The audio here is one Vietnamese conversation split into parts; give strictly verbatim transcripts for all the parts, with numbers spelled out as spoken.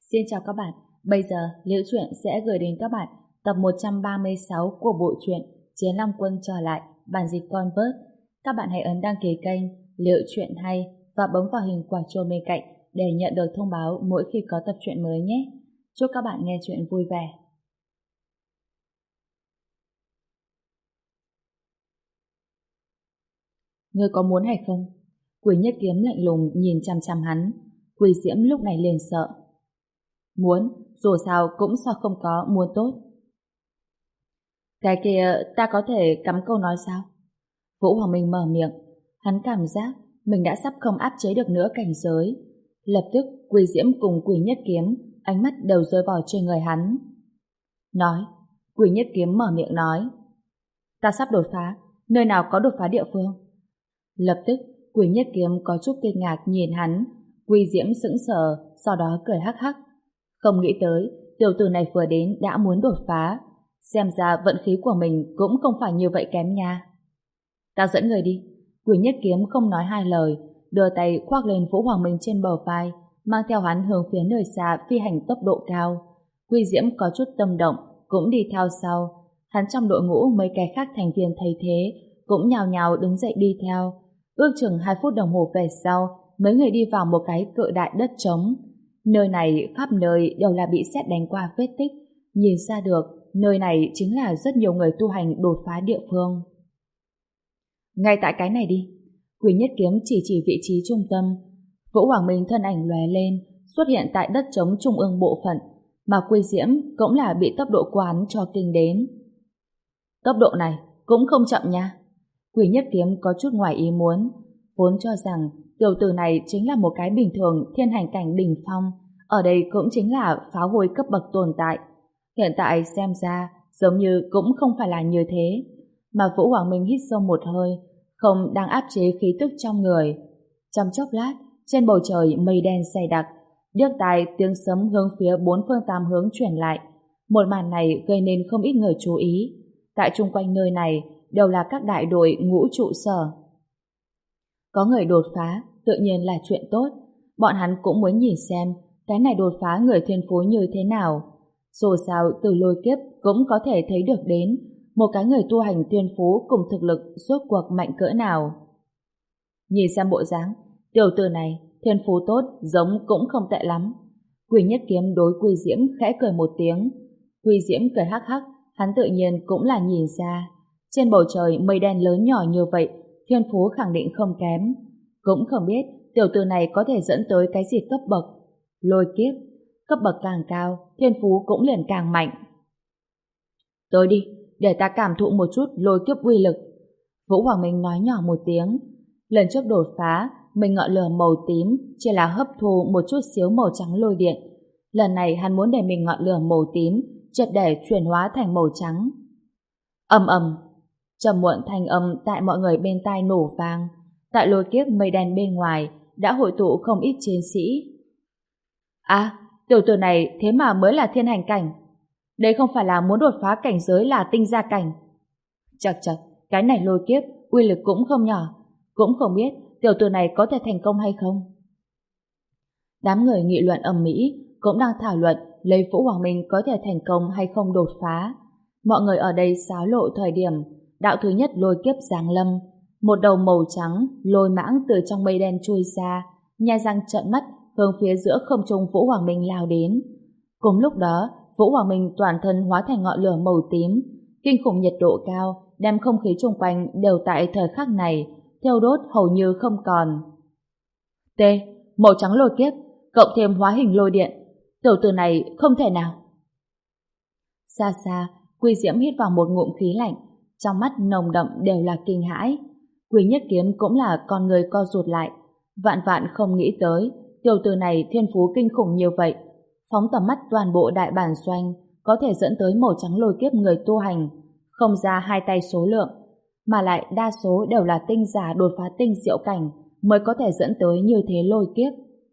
Xin chào các bạn, bây giờ Liễu Chuyện sẽ gửi đến các bạn tập một trăm ba mươi sáu của bộ truyện Chiến Long Quân trở lại, bản dịch Convert. Các bạn hãy ấn đăng ký kênh Liễu Chuyện hay và bấm vào hình quả chuông bên cạnh để nhận được thông báo mỗi khi có tập truyện mới nhé. Chúc các bạn nghe chuyện vui vẻ. Ngươi có muốn hay không? Quỷ Nhất Kiếm lạnh lùng nhìn chằm chằm hắn. Quỷ Diễm lúc này liền sợ. Muốn, dù sao cũng sao không có muốn tốt. Cái kia ta có thể cắm câu nói sao? Vũ Hoàng Minh mở miệng. Hắn cảm giác mình đã sắp không áp chế được nữa cảnh giới. Lập tức Quỷ Diễm cùng Quỷ Nhất Kiếm ánh mắt đều rơi vào trên người hắn. Nói, Quỷ Nhất Kiếm mở miệng nói, ta sắp đột phá, nơi nào có đột phá địa phương? Lập tức Quỷ Nhất Kiếm có chút kinh ngạc nhìn hắn. Quỷ Diễm sững sờ, sau đó cười hắc hắc. Không nghĩ tới tiểu tử này vừa đến đã muốn đột phá, xem ra vận khí của mình cũng không phải như vậy kém nha. Ta dẫn người đi. Quỷ Nhất Kiếm không nói hai lời, đưa tay khoác lên Vũ Hoàng Minh trên bờ vai, mang theo hắn hướng phía nơi xa phi hành tốc độ cao. Quỷ Diễm có chút tâm động, cũng đi theo sau. Hắn trong đội ngũ mấy cái khác thành viên thấy thế cũng nhào nhào đứng dậy đi theo. Ước chừng hai phút đồng hồ về sau, mấy người đi vào một cái cự đại đất trống. Nơi này khắp nơi đều là bị sét đánh qua vết tích, nhìn ra được nơi này chính là rất nhiều người tu hành đột phá địa phương. Ngay tại cái này đi. Quỷ Nhất Kiếm chỉ chỉ vị trí trung tâm. Vũ Hoàng Minh thân ảnh lóe lên, xuất hiện tại đất trống trung ương bộ phận, mà Quỷ Diễm cũng là bị tốc độ của hắn cho kinh đến. Tốc độ này cũng không chậm nha. Quỷ Nhất Kiếm có chút ngoài ý muốn, vốn cho rằng tiểu tử này chính là một cái bình thường thiên hành cảnh đỉnh phong, ở đây cũng chính là phá hôi cấp bậc tồn tại. Hiện tại xem ra giống như cũng không phải là như thế. Mà Vũ Hoàng Minh hít sâu một hơi, không đang áp chế khí tức trong người. Trong chốc lát, trên bầu trời mây đen dày đặc, điếc tai tiếng sấm hướng phía bốn phương tám hướng truyền lại. Một màn này gây nên không ít người chú ý. Tại chung quanh nơi này đều là các đại đội ngũ trụ sở. Có người đột phá, tự nhiên là chuyện tốt. Bọn hắn cũng muốn nhìn xem cái này đột phá người thiên phú như thế nào. Dù sao từ lôi kiếp cũng có thể thấy được đến một cái người tu hành thiên phú cùng thực lực rốt cuộc mạnh cỡ nào. Nhìn xem bộ dáng, tiểu tử này thiên phú tốt giống cũng không tệ lắm. Quỷ Nhất Kiếm đối Quỷ Diễm khẽ cười một tiếng. Quỷ Diễm cười hắc hắc, hắn tự nhiên cũng là nhìn ra. Trên bầu trời mây đen lớn nhỏ như vậy, thiên phú khẳng định không kém. Cũng không biết tiểu tử này có thể dẫn tới cái gì cấp bậc. Lôi kiếp, cấp bậc càng cao, thiên phú cũng liền càng mạnh. Tới đi, để ta cảm thụ một chút lôi kiếp uy lực. Vũ Hoàng Minh nói nhỏ một tiếng. Lần trước đột phá, mình ngọn lửa màu tím chỉ là hấp thu một chút xíu màu trắng lôi điện. Lần này hắn muốn để mình ngọn lửa màu tím triệt để chuyển hóa thành màu trắng. Ầm ầm, trầm muộn thanh âm tại mọi người bên tai nổ vang. Tại lôi kiếp mây đen bên ngoài đã hội tụ không ít chiến sĩ. À, tiểu tử này thế mà mới là thiên hành cảnh. Đây không phải là muốn đột phá cảnh giới là tinh gia cảnh. Chật chật, cái này lôi kiếp uy lực cũng không nhỏ. Cũng không biết tiểu tử này có thể thành công hay không. Đám người nghị luận ầm ĩ cũng đang thảo luận lấy Vũ Hoàng Minh có thể thành công hay không đột phá. Mọi người ở đây xáo lộ thời điểm đạo thứ nhất lôi kiếp giáng lâm. Một đầu màu trắng lôi mãng từ trong mây đen chui ra, nhai răng trợn mắt hướng phía giữa không trung Vũ Hoàng Minh lao đến. Cùng lúc đó, Vũ Hoàng Minh toàn thân hóa thành ngọn lửa màu tím, kinh khủng nhiệt độ cao đem không khí xung quanh đều tại thời khắc này thiêu đốt hầu như không còn. T. Màu trắng lôi kiếp cộng thêm hóa hình lôi điện, tiểu tử này không thể nào. Xa xa, Quỷ Diễm hít vào một ngụm khí lạnh, trong mắt nồng đậm đều là kinh hãi. Quỷ Nhất Kiếm cũng là con người co rụt lại, vạn vạn không nghĩ tới tiểu tử này thiên phú kinh khủng như vậy. Phóng tầm mắt toàn bộ đại bản doanh có thể dẫn tới màu trắng lôi kiếp người tu hành, không ra hai tay số lượng, mà lại đa số đều là tinh giả đột phá tinh diệu cảnh mới có thể dẫn tới như thế lôi kiếp.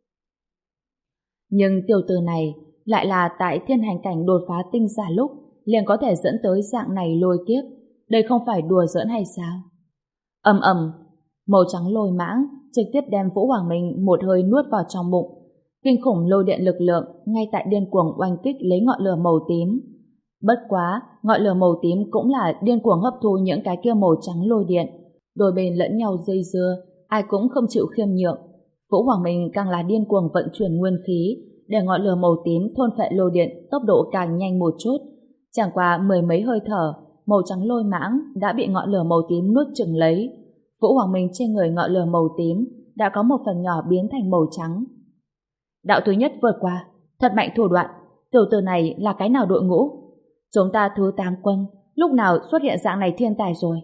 Nhưng tiểu tử này lại là tại thiên hành cảnh đột phá tinh giả lúc liền có thể dẫn tới dạng này lôi kiếp. Đây không phải đùa giỡn hay sao? Ầm ầm, màu trắng lôi mãng trực tiếp đem Vũ Hoàng Minh một hơi nuốt vào trong bụng. kinh khủng lôi điện lực lượng ngay tại điên cuồng oanh kích lấy ngọn lửa màu tím. Bất quá, ngọn lửa màu tím cũng là điên cuồng hấp thu những cái kia màu trắng lôi điện. Đôi bên lẫn nhau dây dưa, ai cũng không chịu khiêm nhượng. Vũ Hoàng Minh càng là điên cuồng vận chuyển nguyên khí, để ngọn lửa màu tím thôn phệ lôi điện tốc độ càng nhanh một chút. Chẳng qua mười mấy hơi thở, màu trắng lôi mãng đã bị ngọn lửa màu tím nuốt chửng lấy. Vũ Hoàng Minh trên người ngọn lửa màu tím đã có một phần nhỏ biến thành màu trắng. Đạo thứ nhất vượt qua, thật mạnh thủ đoạn. Tiểu tử này là cái nào đội ngũ? Chúng ta thứ tám quân, lúc nào xuất hiện dạng này thiên tài rồi?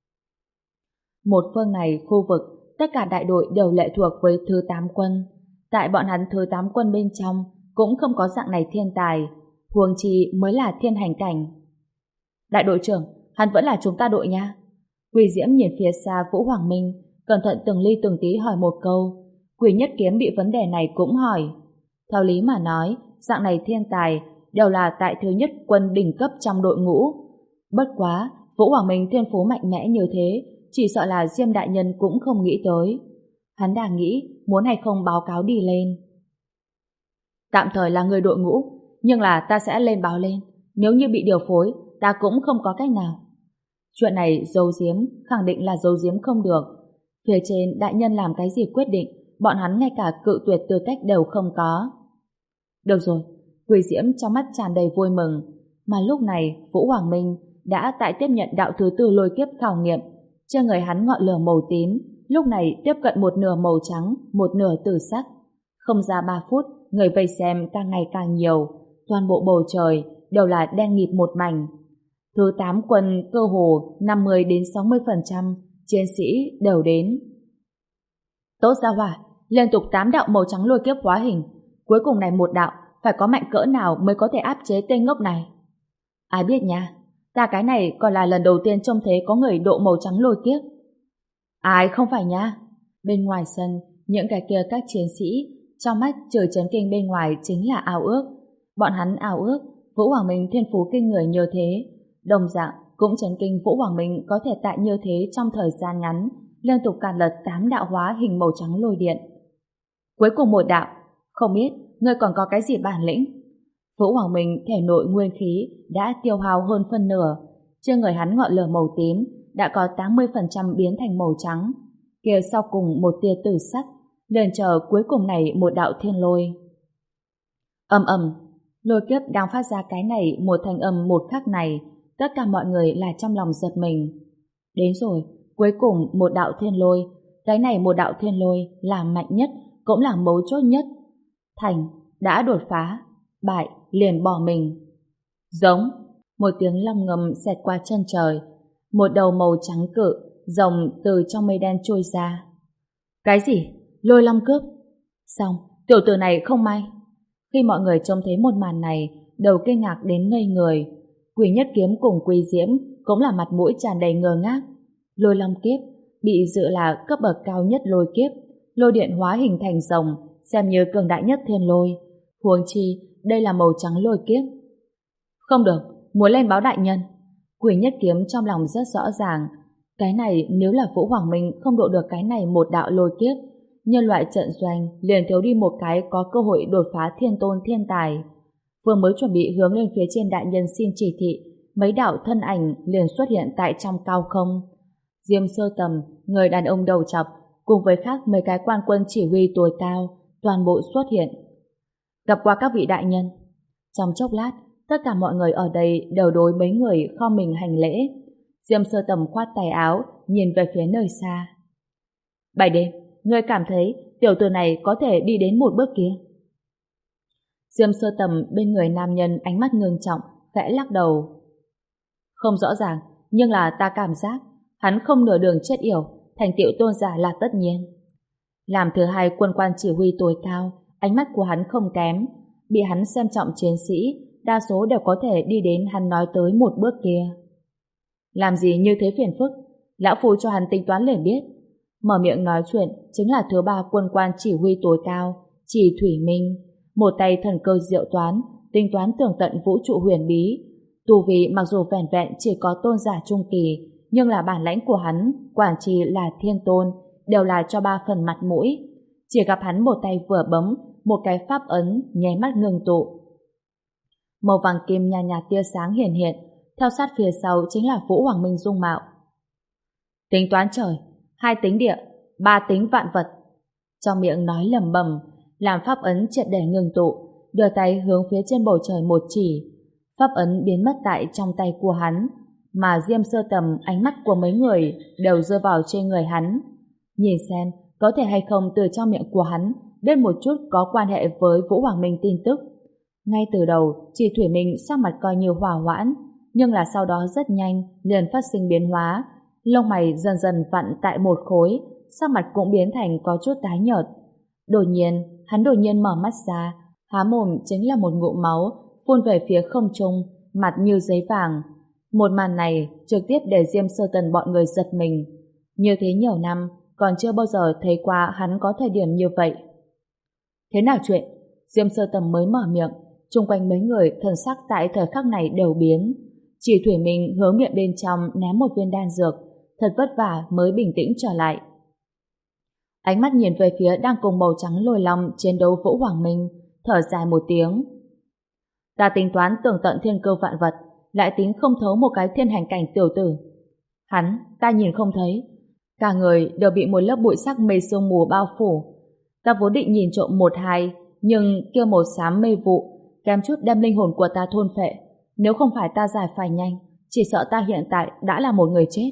Một phương này khu vực, tất cả đại đội đều lệ thuộc với thứ tám quân. Tại bọn hắn thứ tám quân bên trong cũng không có dạng này thiên tài, huống chi mới là thiên hành cảnh. Đại đội trưởng, hắn vẫn là chúng ta đội nha. Quỷ Diễm nhìn phía xa Vũ Hoàng Minh, cẩn thận từng ly từng tí hỏi một câu. Quỷ Nhất Kiếm bị vấn đề này cũng hỏi. Theo lý mà nói, dạng này thiên tài đều là tại thứ nhất quân đỉnh cấp trong đội ngũ. Bất quá, Vũ Hoàng Minh thiên phú mạnh mẽ như thế, chỉ sợ là Diêm đại nhân cũng không nghĩ tới. Hắn đang nghĩ muốn hay không báo cáo đi lên. Tạm thời là người đội ngũ, nhưng là ta sẽ lên báo lên. Nếu như bị điều phối, ta cũng không có cách nào. Chuyện này giấu giếm, khẳng định là giấu giếm không được. Phía trên đại nhân làm cái gì quyết định, bọn hắn ngay cả cự tuyệt tư cách đều không có. Được rồi, Quỷ Diễm trong mắt tràn đầy vui mừng. Mà lúc này, Vũ Hoàng Minh đã tại tiếp nhận đạo thứ tư lôi kiếp khảo nghiệm. Trên người hắn ngọn lửa màu tím, lúc này tiếp cận một nửa màu trắng, một nửa tử sắc. Không ra ba phút, người vây xem càng ngày càng nhiều. Toàn bộ bầu trời đều là đen nghịt một mảnh. Thứ tám quân cơ hồ năm mươi đến sáu mươi phần trăm chiến sĩ đều đến. Tốt ra hỏa, liên tục tám đạo màu trắng lôi kiếp hóa hình. Cuối cùng này một đạo, phải có mạnh cỡ nào mới có thể áp chế tên ngốc này? Ai biết nha, ta cái này còn là lần đầu tiên trông thấy có người độ màu trắng lôi kiếp. Ai không phải nha. Bên ngoài sân, những cái kia các chiến sĩ, trong mắt trời chấn kinh bên ngoài chính là ao ước. Bọn hắn ao ước, Vũ Hoàng Minh thiên phú kinh người như thế. Đồng dạng, cũng chấn kinh Vũ Hoàng Minh có thể tại như thế trong thời gian ngắn, liên tục càn lật tám đạo hóa hình màu trắng lôi điện. Cuối cùng một đạo, không biết ngươi còn có cái gì bản lĩnh? Vũ Hoàng Minh thể nội nguyên khí đã tiêu hao hơn phân nửa, trên người hắn ngọn lửa màu tím đã có tám mươi phần trăm biến thành màu trắng, kia sau cùng một tia tử sắc, liền chờ cuối cùng này một đạo thiên lôi. Ầm ầm, lôi kiếp đang phát ra cái này một thanh âm một khắc này, tất cả mọi người là trong lòng giật mình. Đến rồi, cuối cùng một đạo thiên lôi, cái này một đạo thiên lôi là mạnh nhất, cũng là mấu chốt nhất. Thành đã đột phá, bại liền bỏ mình. Giống, một tiếng long ngầm xẹt qua chân trời, một đầu màu trắng cự, rồng từ trong mây đen trôi ra. Cái gì? Lôi long cướp? Xong, tiểu tử này không may. Khi mọi người trông thấy một màn này, đều kinh ngạc đến ngây người. Quỷ Nhất Kiếm cùng Quỷ Diễm cũng là mặt mũi tràn đầy ngơ ngác. Lôi long kiếp bị dự là cấp bậc cao nhất lôi kiếp, lôi điện hóa hình thành rồng, xem như cường đại nhất thiên lôi. Huống chi, đây là màu trắng lôi kiếp. Không được, muốn lên báo đại nhân. Quỷ Nhất Kiếm trong lòng rất rõ ràng. Cái này nếu là Vũ Hoàng Minh không độ được cái này một đạo lôi kiếp, nhân loại trận doanh liền thiếu đi một cái có cơ hội đột phá thiên tôn thiên tài. Vừa mới chuẩn bị hướng lên phía trên đại nhân xin chỉ thị, mấy đạo thân ảnh liền xuất hiện tại trong cao không. Diêm Sơ Tầm, người đàn ông đầu chọc, cùng với khác mấy cái quan quân chỉ huy tối cao, toàn bộ xuất hiện. Gặp qua các vị đại nhân. Trong chốc lát, tất cả mọi người ở đây đều đối mấy người khom mình hành lễ. Diêm Sơ Tầm khoát tay áo, nhìn về phía nơi xa. Bảy đêm, ngươi cảm thấy tiểu tử này có thể đi đến một bước kia? Diêm Sơ Tầm bên người nam nhân ánh mắt ngưng trọng, khẽ lắc đầu. Không rõ ràng, nhưng là ta cảm giác hắn không nửa đường chết yểu, thành tựu tôn giả là tất nhiên. Làm thứ hai quân quan chỉ huy tối cao, ánh mắt của hắn không kém, bị hắn xem trọng chiến sĩ, đa số đều có thể đi đến hắn nói tới một bước kia. Làm gì như thế phiền phức, lão phu cho hắn tính toán liền biết. Mở miệng nói chuyện chính là thứ ba quân quan chỉ huy tối cao, Chỉ Thủy Minh, một tay thần cơ diệu toán, tính toán tường tận vũ trụ huyền bí. Tu vi mặc dù vẻn vẹn chỉ có tôn giả trung kỳ, nhưng là bản lãnh của hắn, quản trì là thiên tôn, đều là cho ba phần mặt mũi. Chỉ gặp hắn một tay vừa bấm, một cái pháp ấn nháy mắt ngừng tụ. Màu vàng kim nhàn nhạt tia sáng hiển hiện, theo sát phía sau chính là Vũ Hoàng Minh dung mạo. Tính toán trời, hai tính địa, ba tính vạn vật. Trong miệng nói lẩm bẩm, làm pháp ấn triệt để ngừng tụ, đưa tay hướng phía trên bầu trời một chỉ. Pháp ấn biến mất tại trong tay của hắn, mà Diêm Sơ Tầm ánh mắt của mấy người đều rơi vào trên người hắn. Nhìn xem có thể hay không từ trong miệng của hắn biết một chút có quan hệ với Vũ Hoàng Minh tin tức. Ngay từ đầu, Chỉ Thủy Minh sắc mặt coi như hòa hoãn, nhưng là sau đó rất nhanh liền phát sinh biến hóa, lông mày dần dần vặn tại một khối, sắc mặt cũng biến thành có chút tái nhợt. Đột nhiên, hắn đột nhiên mở mắt ra, há mồm chính là một ngụm máu phun về phía không trung, mặt như giấy vàng. Một màn này trực tiếp để Diêm Sơ Tần bọn người giật mình. Như thế nhiều năm, còn chưa bao giờ thấy qua hắn có thời điểm như vậy. Thế nào chuyện? Diêm Sơ Tầm mới mở miệng, chung quanh mấy người thần sắc tại thời khắc này đều biến. Chỉ Thủy Minh hướng miệng bên trong ném một viên đan dược, thật vất vả mới bình tĩnh trở lại. Ánh mắt nhìn về phía đang cùng màu trắng lồi long chiến đấu Vũ Hoàng Minh, thở dài một tiếng. Ta tính toán tường tận thiên cơ vạn vật, lại tính không thấu một cái thiên hành cảnh tiểu tử. Hắn, ta nhìn không thấy. Cả người đều bị một lớp bụi sắc mây sương mù bao phủ. Ta vốn định nhìn trộm một hai, nhưng kia một xám mây vụ, kém chút đem linh hồn của ta thôn phệ. Nếu không phải ta giải phai nhanh, chỉ sợ ta hiện tại đã là một người chết.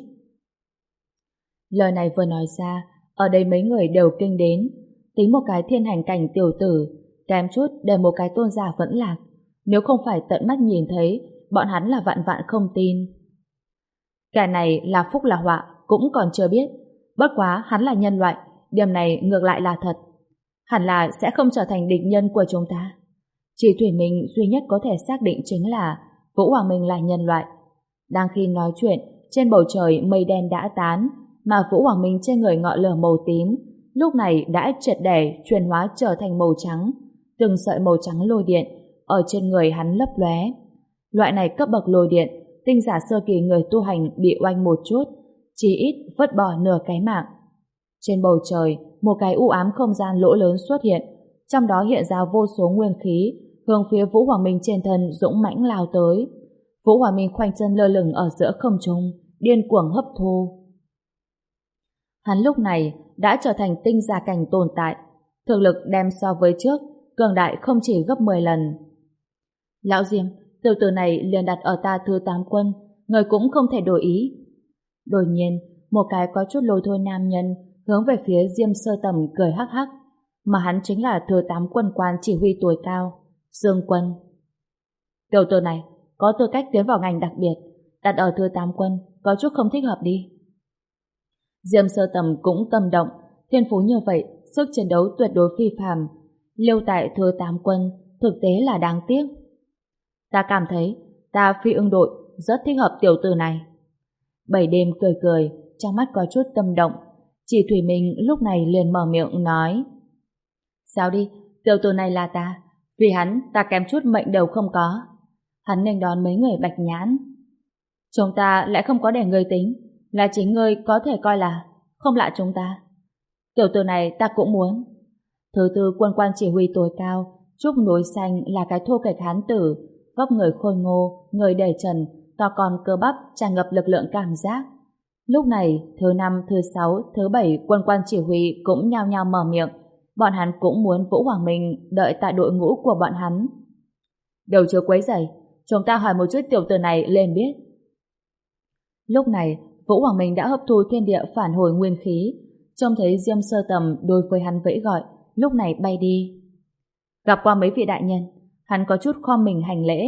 Lời này vừa nói ra, ở đây mấy người đều kinh đến. Tính một cái thiên hành cảnh tiểu tử, kém chút để một cái tôn giả vẫn lạc. Nếu không phải tận mắt nhìn thấy, bọn hắn là vạn vạn không tin. Kẻ này là phúc là họa cũng còn chưa biết. Bất quá hắn là nhân loại, điểm này ngược lại là thật. Hẳn là sẽ không trở thành địch nhân của chúng ta. Chỉ Thủy Minh duy nhất có thể xác định chính là Vũ Hoàng Minh là nhân loại. Đang khi nói chuyện, trên bầu trời mây đen đã tán, mà Vũ Hoàng Minh trên người ngọn lửa màu tím lúc này đã triệt để chuyển hóa trở thành màu trắng. Từng sợi màu trắng lôi điện ở trên người hắn lấp lóe. Loại này cấp bậc lôi điện, tinh giả sơ kỳ người tu hành bị oanh một chút, chỉ ít vứt bỏ nửa cái mạng. Trên bầu trời, một cái u ám không gian lỗ lớn xuất hiện, trong đó hiện ra vô số nguyên khí, hướng phía Vũ Hoàng Minh trên thân dũng mãnh lao tới. Vũ Hoàng Minh khoanh chân lơ lửng ở giữa không trung, điên cuồng hấp thu. Hắn lúc này đã trở thành tinh giả cảnh tồn tại, thực lực đem so với trước cường đại không chỉ gấp mười lần. Lão Diêm, tiểu tử này liền đặt ở ta thứ tám quân, người cũng không thể đổi ý. Đột nhiên, một cái có chút lôi thôi nam nhân hướng về phía Diêm Sơ Tầm cười hắc hắc, mà hắn chính là thứ tám quân quan chỉ huy tuổi cao, Dương Quân. Tiểu tử này có tư cách tiến vào ngành đặc biệt, đặt ở thứ tám quân có chút không thích hợp đi. Diêm Sơ Tầm cũng tâm động, thiên phú như vậy, sức chiến đấu tuyệt đối phi phàm, lưu tại thứ tám quân thực tế là đáng tiếc. Ta cảm thấy ta phi ưng đội rất thích hợp tiểu tử này. Bảy đêm cười cười, trong mắt có chút tâm động. Chỉ Thủy Minh lúc này liền mở miệng nói: Sao đi, tiểu tử này là ta, vì hắn ta kém chút mệnh đều không có. Hắn nên đón mấy người bạch nhãn. Chúng ta lại không có để ngươi tính, là chính ngươi có thể coi là không lạ chúng ta. Tiểu tử này ta cũng muốn. Thứ tư quân quan chỉ huy tối cao, Trúc Núi Xanh là cái thô kệch hán tử, vóc người khôi ngô, người đầy trần, to con cơ bắp, tràn ngập lực lượng cảm giác. Lúc này, thứ năm, thứ sáu, thứ bảy quân quan chỉ huy cũng nhao nhao mở miệng. Bọn hắn cũng muốn Vũ Hoàng Minh đợi tại đội ngũ của bọn hắn. Đều chưa quấy rầy, chúng ta hỏi một chút tiểu tử này lên biết. Lúc này, Vũ Hoàng Minh đã hấp thu thiên địa phản hồi nguyên khí, trông thấy Diêm Sơ Tầm đối với hắn vẫy gọi, lúc này bay đi. Gặp qua mấy vị đại nhân, hắn có chút khom mình hành lễ.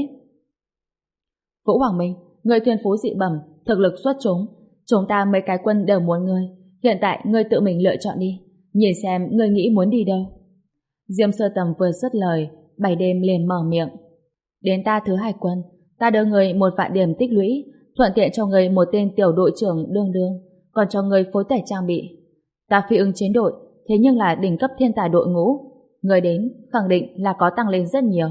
Vũ Hoàng Minh, người thiên phú dị bẩm, thực lực xuất chúng, chúng ta mấy cái quân đều muốn ngươi, hiện tại ngươi tự mình lựa chọn đi, nhìn xem ngươi nghĩ muốn đi đâu. Diêm Sơ Tầm vừa dứt lời, bảy đêm liền mở miệng. Đến ta thứ hai quân, ta đưa người một vạn điểm tích lũy, thuận tiện cho người một tên tiểu đội trưởng đương đương, còn cho người phối tải trang bị. Ta phi ưng chiến đội, thế nhưng là đỉnh cấp thiên tài đội ngũ, người đến khẳng định là có tăng lên rất nhiều.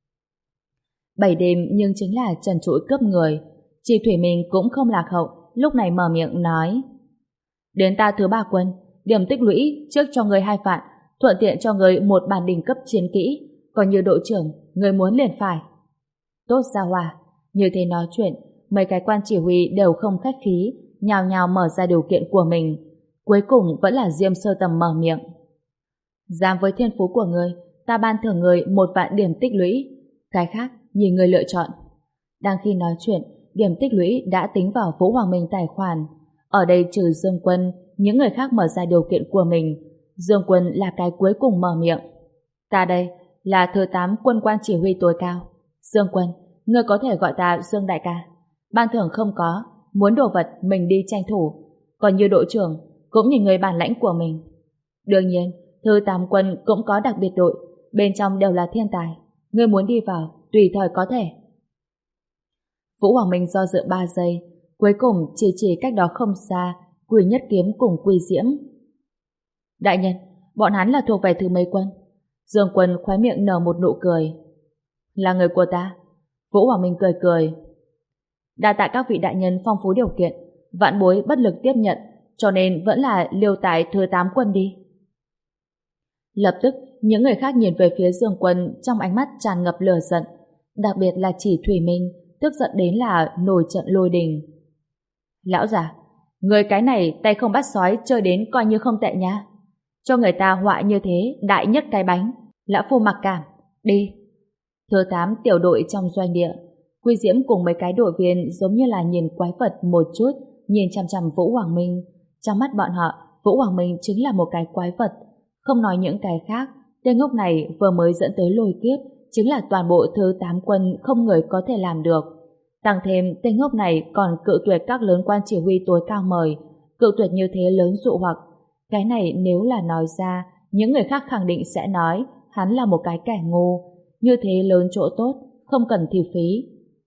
Bảy đêm nhưng chính là trần trụi cướp người. Chỉ Thủy Minh cũng không lạc hậu, lúc này mở miệng nói: Đến ta thứ ba quân, điểm tích lũy trước cho người hai vạn, thuận tiện cho người một bản đỉnh cấp chiến kỹ, còn như đội trưởng, người muốn liền phải. Tốt Gia Hòa, như thế nói chuyện, mấy cái quan chỉ huy đều không khách khí, nhào nhào mở ra điều kiện của mình. Cuối cùng vẫn là Diêm Sơ Tầm mở miệng. Dám với thiên phú của người, ta ban thưởng người một vạn điểm tích lũy, cái khác nhìn người lựa chọn. Đang khi nói chuyện, điểm tích lũy đã tính vào Vũ Hoàng Minh tài khoản. Ở đây trừ Dương Quân, những người khác mở ra điều kiện của mình. Dương Quân là cái cuối cùng mở miệng. Ta đây là thứ tám quân quan chỉ huy tối cao. Dương Quân, ngươi có thể gọi ta Dương đại ca. Ban thưởng không có, muốn đồ vật mình đi tranh thủ. Còn như đội trưởng, cũng nhìn người bản lãnh của mình. Đương nhiên, thứ tám quân cũng có đặc biệt đội, bên trong đều là thiên tài. Ngươi muốn đi vào, tùy thời có thể. Vũ Hoàng Minh do dự ba giây, cuối cùng chỉ chỉ cách đó không xa, Quy Nhất Kiếm cùng Quy Diễm. Đại nhân, bọn hắn là thuộc về thứ mấy quân? Dương Quân khóe miệng nở một nụ cười. Là người của ta. Vũ Hoàng Minh cười cười. Đa tạ các vị đại nhân phong phú điều kiện, vạn bối bất lực tiếp nhận, cho nên vẫn là liêu tại thứ tám quân đi. Lập tức, những người khác nhìn về phía Dương Quân trong ánh mắt tràn ngập lửa giận, đặc biệt là chỉ Thủy Minh, tức giận đến là nổi trận lôi đình. Lão già, người cái này tay không bắt sói chơi đến coi như không tệ nha. Cho người ta họa như thế, đại nhất cái bánh. Lão phu mặc cảm, đi. Thứ tám tiểu đội trong doanh địa, Quy Diễm cùng mấy cái đội viên giống như là nhìn quái vật một chút, nhìn chằm chằm Vũ Hoàng Minh. Trong mắt bọn họ, Vũ Hoàng Minh chính là một cái quái vật. Không nói những cái khác, tên ngốc này vừa mới dẫn tới lôi kiếp, chính là toàn bộ thứ tám quân không người có thể làm được. Tăng thêm, tên ngốc này còn cự tuyệt các lớn quan chỉ huy tối cao mời, cự tuyệt như thế lớn dụ hoặc. Cái này nếu là nói ra, những người khác khẳng định sẽ nói hắn là một cái kẻ ngu. Như thế lớn chỗ tốt, không cần thì phí.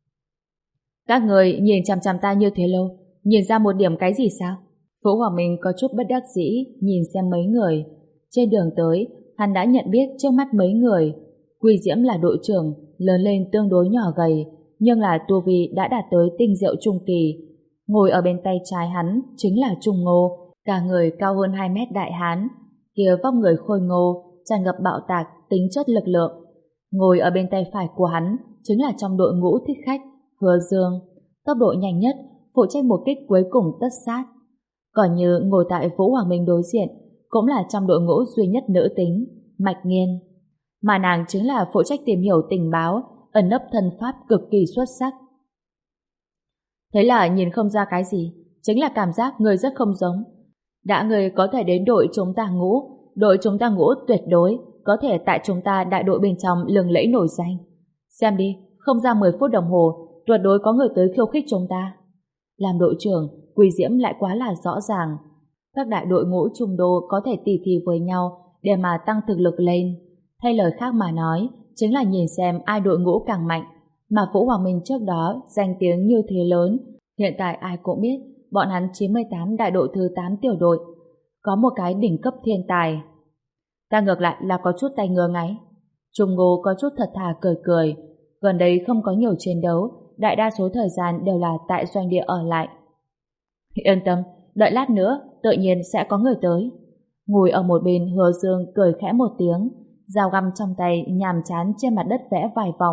Các người nhìn chằm chằm ta như thế lâu, nhìn ra một điểm cái gì sao? Vũ Hoàng Minh có chút bất đắc dĩ nhìn xem mấy người. Trên đường tới, hắn đã nhận biết trước mắt mấy người. Quy Diễm là đội trưởng, lớn lên tương đối nhỏ gầy, nhưng là tu vi đã đạt tới tinh diệu trung kỳ. Ngồi ở bên tay trái hắn chính là Trung Ngô, cả người cao hơn hai mét đại hán, kia vóc người khôi ngô, tràn ngập bạo tạc, tính chất lực lượng. Ngồi ở bên tay phải của hắn chính là trong đội ngũ thích khách Hứa Dương, tốc độ nhanh nhất, phụ trách một kích cuối cùng tất sát. Còn như ngồi tại Vũ Hoàng Minh đối diện, cũng là trong đội ngũ duy nhất nữ tính, Mạch Nghiên. Mà nàng chính là phụ trách tìm hiểu tình báo, ẩn nấp thân pháp cực kỳ xuất sắc. Thế là nhìn không ra cái gì, chính là cảm giác người rất không giống. Đã người có thể đến đội chúng ta ngũ, đội chúng ta ngũ tuyệt đối có thể tại chúng ta đại đội bên trong lừng lẫy nổi danh. Xem đi, không ra mười phút đồng hồ, tuyệt đối có người tới khiêu khích chúng ta. Làm đội trưởng, Quy Diễm lại quá là rõ ràng. Các đại đội ngũ trung đô có thể tỉ thí với nhau để mà tăng thực lực lên. Thay lời khác mà nói, chính là nhìn xem ai đội ngũ càng mạnh. Mà Vũ Hoàng Minh trước đó danh tiếng như thế lớn, hiện tại ai cũng biết bọn hắn chín mươi tám đại đội thứ tám tiểu đội có một cái đỉnh cấp thiên tài. Ta ngược lại là có chút tay ngứa ngáy. Trung Ngô có chút thật thà cười cười. Gần đây không có nhiều chiến đấu, đại đa số thời gian đều là tại doanh địa ở lại. Yên tâm, đợi lát nữa tự nhiên sẽ có người tới. Ngồi ở một bên, Hứa Dương cười khẽ một tiếng, dao găm trong tay nhàm chán trên mặt đất vẽ vài vòng.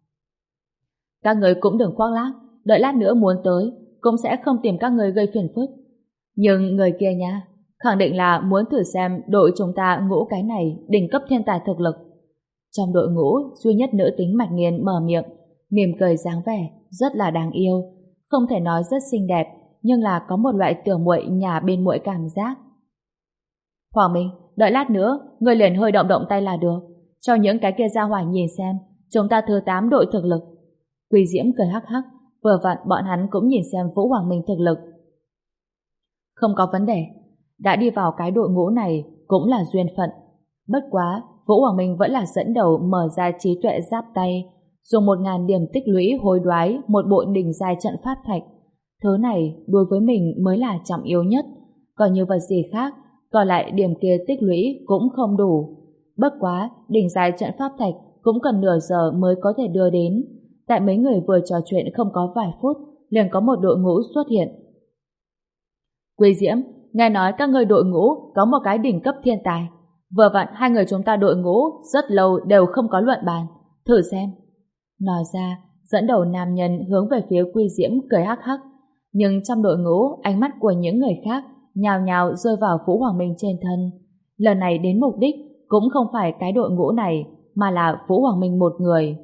Các người cũng đừng khoác lác, đợi lát nữa muốn tới cũng sẽ không tìm các người gây phiền phức. Nhưng người kia nha, khẳng định là muốn thử xem đội chúng ta ngũ cái này đỉnh cấp thiên tài thực lực. Trong đội ngũ duy nhất nữ tính Mạch Nghiên mở miệng, mỉm cười dáng vẻ rất là đáng yêu, không thể nói rất xinh đẹp, nhưng là có một loại tiểu muội nhà bên muội cảm giác. Hoàng Minh, đợi lát nữa người liền hơi động động tay là được, cho những cái kia ra hỏa nhìn xem chúng ta thứ tám đội thực lực. Quy Diễm cười hắc hắc, vừa vặn bọn hắn cũng nhìn xem Vũ Hoàng Minh thực lực. Không có vấn đề, đã đi vào cái đội ngũ này cũng là duyên phận. Bất quá, Vũ Hoàng Minh vẫn là dẫn đầu mở ra trí tuệ giáp tay, dùng một ngàn điểm tích lũy hối đoái một bộ đỉnh giai trận pháp thạch. Thứ này đối với mình mới là trọng yếu nhất, còn như vật gì khác, còn lại điểm kia tích lũy cũng không đủ. Bất quá, đỉnh giai trận pháp thạch cũng cần nửa giờ mới có thể đưa đến. Tại mấy người vừa trò chuyện không có vài phút, liền có một đội ngũ xuất hiện. Quy Diễm, nghe nói các ngươi đội ngũ có một cái đỉnh cấp thiên tài. Vừa vặn hai người chúng ta đội ngũ rất lâu đều không có luận bàn. Thử xem. Nói ra, dẫn đầu nam nhân hướng về phía Quy Diễm cười hắc hắc. Nhưng trong đội ngũ, ánh mắt của những người khác nhào nhào rơi vào Vũ Hoàng Minh trên thân. Lần này đến mục đích cũng không phải cái đội ngũ này, mà là Vũ Hoàng Minh một người.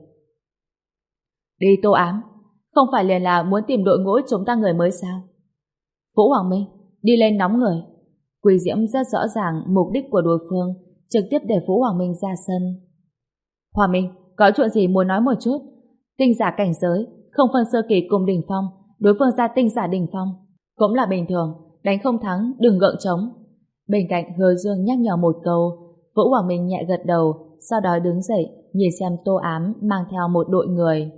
Đi Tô Ám, không phải liền là muốn tìm đội ngũ chúng ta người mới sao? Vũ Hoàng Minh, đi lên nóng người. Quy Diễm rất rõ ràng mục đích của đối phương, trực tiếp để Vũ Hoàng Minh ra sân. Hoàng Minh, có chuyện gì muốn nói một chút? Tinh giả cảnh giới, không phân sơ kỳ cùng đỉnh phong, đối phương ra tinh giả đỉnh phong, cũng là bình thường, đánh không thắng, đừng gượng trống. Bên cạnh Hứa Dương nhắc nhở một câu, Vũ Hoàng Minh nhẹ gật đầu, sau đó đứng dậy, nhìn xem Tô Ám mang theo một đội người.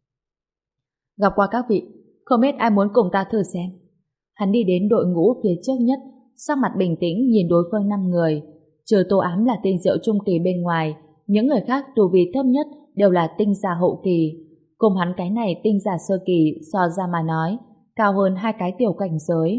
Gặp qua các vị, không biết ai muốn cùng ta thử xem. Hắn đi đến đội ngũ phía trước nhất, sắc mặt bình tĩnh nhìn đối phương năm người. Trừ Tô Ám là tinh diệu trung kỳ bên ngoài, những người khác tu vi thấp nhất đều là tinh giả hậu kỳ. Cùng hắn cái này tinh giả sơ kỳ so ra mà nói, cao hơn hai cái tiểu cảnh giới.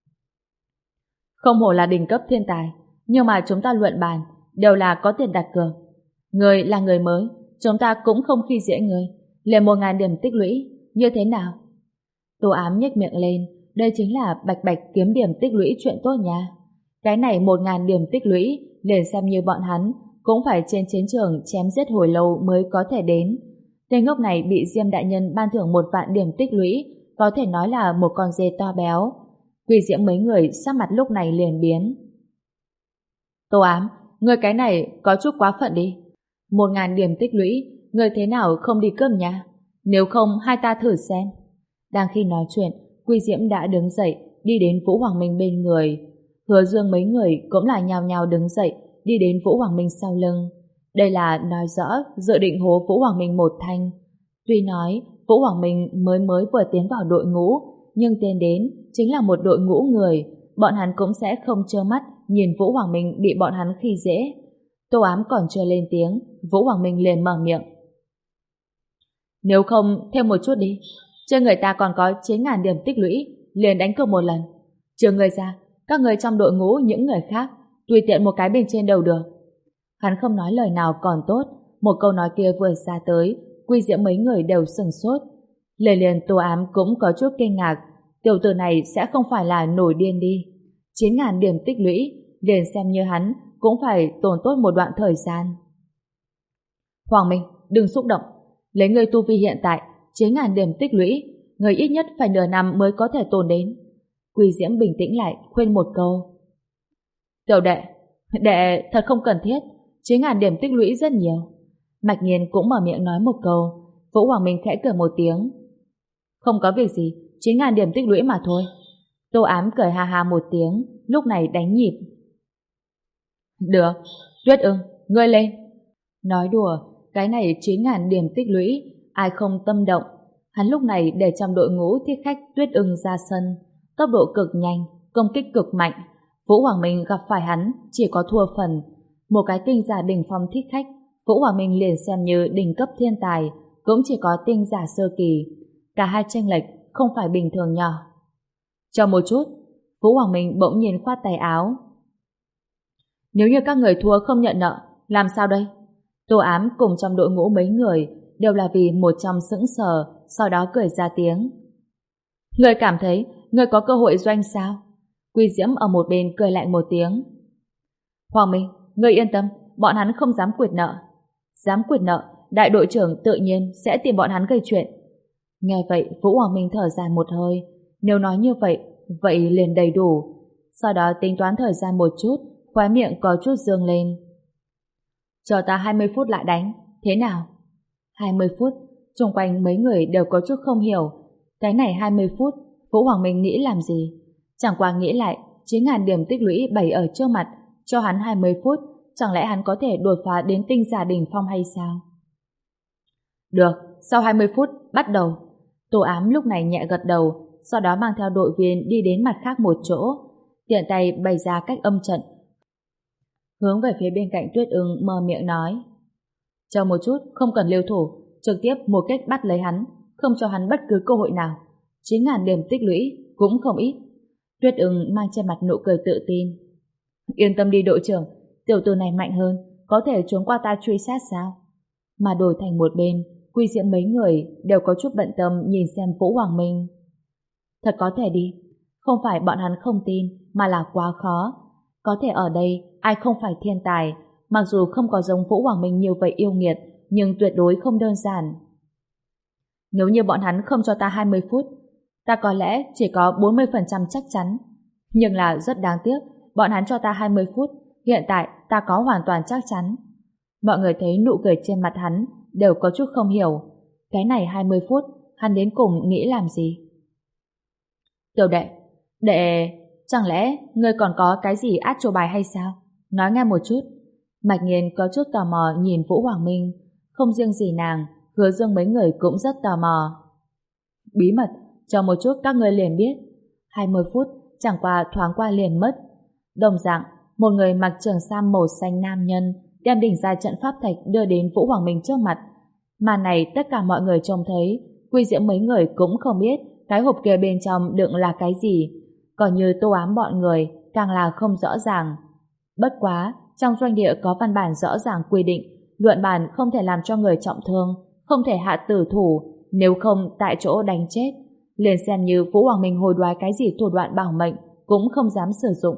Không hổ là đỉnh cấp thiên tài, nhưng mà chúng ta luận bàn đều là có tiền đặt cược. Người là người mới, chúng ta cũng không khi dễ người, liền một ngàn điểm tích lũy, như thế nào? Tô Ám nhếch miệng lên, đây chính là bạch bạch kiếm điểm tích lũy chuyện tốt nha. Cái này một ngàn điểm tích lũy, liền xem như bọn hắn cũng phải trên chiến trường chém giết hồi lâu mới có thể đến. Tên ngốc này bị Diêm đại nhân ban thưởng một vạn điểm tích lũy, có thể nói là một con dê to béo. Quy Diễm mấy người sắc mặt lúc này liền biến. Tô Ám, người cái này có chút quá phận đi. Một ngàn điểm tích lũy, người thế nào không đi cướp nha? Nếu không hai ta thử xem. Đang khi nói chuyện, Quy Diễm đã đứng dậy, đi đến Vũ Hoàng Minh bên người. Hứa Dương mấy người cũng là nhào nhào đứng dậy, đi đến Vũ Hoàng Minh sau lưng. Đây là nói rõ dự định hố Vũ Hoàng Minh một thanh. Tuy nói Vũ Hoàng Minh mới mới vừa tiến vào đội ngũ, nhưng tên đến chính là một đội ngũ người, bọn hắn cũng sẽ không trơ mắt nhìn Vũ Hoàng Minh bị bọn hắn khi dễ. Tô Ám còn chưa lên tiếng, Vũ Hoàng Minh liền mở miệng. Nếu không, thêm một chút đi. Trên người ta còn có chín ngàn điểm tích lũy, liền đánh cược một lần. Trừ người ra, các người trong đội ngũ những người khác, tùy tiện một cái bên trên đầu được. Hắn không nói lời nào còn tốt, một câu nói kia vừa ra tới, Quy Diễm mấy người đều sừng sốt. Liền liền Tô Ám cũng có chút kinh ngạc, tiểu tử này sẽ không phải là nổi điên đi. chín ngàn điểm tích lũy, liền xem như hắn cũng phải tồn tốt một đoạn thời gian. Hoàng Minh, đừng xúc động. Lấy người tu vi hiện tại, chín ngàn điểm tích lũy, người ít nhất phải nửa năm mới có thể tồn đến. Quy Diễm bình tĩnh lại, khuyên một câu. Tiểu đệ, đệ thật không cần thiết, chín ngàn điểm tích lũy rất nhiều. Mạch Nhiên cũng mở miệng nói một câu. Vũ Hoàng Minh khẽ cười một tiếng. Không có việc gì, chín ngàn điểm tích lũy mà thôi. Tô Ám cười ha ha một tiếng, lúc này đánh nhịp. Được, Tuyết Ưng, ngươi lên. Nói đùa, cái này chín ngàn điểm tích lũy, ai không tâm động. Hắn lúc này để trong đội ngũ thiết khách Tuyết Ưng ra sân, tốc độ cực nhanh, công kích cực mạnh. Vũ Hoàng Minh gặp phải hắn chỉ có thua phần. Một cái tinh giả đỉnh phong thiết khách, Vũ Hoàng Minh liền xem như đỉnh cấp thiên tài, cũng chỉ có tinh giả sơ kỳ. Cả hai chênh lệch không phải bình thường nhỏ. Cho một chút, Vũ Hoàng Minh bỗng nhiên khoát tay áo. Nếu như các người thua không nhận nợ, làm sao đây? Tô Ám cùng trong đội ngũ mấy người đều là vì một trong sững sờ, sau đó cười ra tiếng. Người cảm thấy người có cơ hội doanh sao? Quy Diễm ở một bên cười lạnh một tiếng. Hoàng Minh, người yên tâm, bọn hắn không dám quyệt nợ. Dám quyệt nợ, đại đội trưởng tự nhiên sẽ tìm bọn hắn gây chuyện. Nghe vậy, Vũ Hoàng Minh thở dài một hơi. Nếu nói như vậy, vậy liền đầy đủ. Sau đó tính toán thời gian một chút, khóe miệng có chút dương lên. Chờ ta hai mươi phút lại đánh, thế nào? hai mươi phút, xung quanh mấy người đều có chút không hiểu. Cái này hai mươi phút, Vũ Hoàng Minh nghĩ làm gì? Chẳng qua nghĩ lại, chín ngàn điểm tích lũy bày ở trước mặt, cho hắn hai mươi phút, chẳng lẽ hắn có thể đột phá đến tinh giả đỉnh phong hay sao? Được, sau hai mươi phút, bắt đầu. Tô Ám lúc này nhẹ gật đầu, sau đó mang theo đội viên đi đến mặt khác một chỗ, tiện tay bày ra cách âm trận. Hướng về phía bên cạnh Tuyết Ưng mơ miệng nói. Chờ một chút, không cần liều thủ, trực tiếp một cách bắt lấy hắn, không cho hắn bất cứ cơ hội nào. chín ngàn điểm tích lũy, cũng không ít. Tuyết Ưng mang trên mặt nụ cười tự tin. Yên tâm đi đội trưởng, Tiểu tử này mạnh hơn, có thể trốn qua ta truy sát sao? Mà đổi thành một bên, Quy Diễm mấy người đều có chút bận tâm nhìn xem Vũ Hoàng Minh. Thật có thể đi, không phải bọn hắn không tin, mà là quá khó. Có thể ở đây, ai không phải thiên tài, mặc dù không có giống Vũ Hoàng Minh như vậy yêu nghiệt, nhưng tuyệt đối không đơn giản. Nếu như bọn hắn không cho ta hai mươi phút, ta có lẽ chỉ có bốn mươi phần trăm chắc chắn. Nhưng là rất đáng tiếc, bọn hắn cho ta hai mươi phút, hiện tại ta có hoàn toàn chắc chắn. Mọi người thấy nụ cười trên mặt hắn đều có chút không hiểu. Cái này hai mươi phút, hắn đến cùng nghĩ làm gì? Tiểu đệ, đệ, chẳng lẽ ngươi còn có cái gì át chủ bài hay sao? Nói nghe một chút. Mạch Nghiên có chút tò mò nhìn Vũ Hoàng Minh. Không riêng gì nàng, Hứa Dương mấy người cũng rất tò mò. Bí mật, cho một chút các ngươi liền biết. hai mươi phút, chẳng qua thoáng qua liền mất. Đồng dạng, một người mặc trường sam màu xanh nam nhân đem đỉnh ra trận pháp thạch đưa đến Vũ Hoàng Minh trước mặt. Màn này tất cả mọi người trông thấy, Quy Diễm mấy người cũng không biết cái hộp kia bên trong đựng là cái gì. Còn như Tô Ám bọn người càng là không rõ ràng. Bất quá, trong doanh địa có văn bản rõ ràng quy định, luận bàn không thể làm cho người trọng thương, không thể hạ tử thủ, nếu không tại chỗ đánh chết. Liền xem như Vũ Hoàng Minh hồi đoái cái gì thủ đoạn bảo mệnh cũng không dám sử dụng.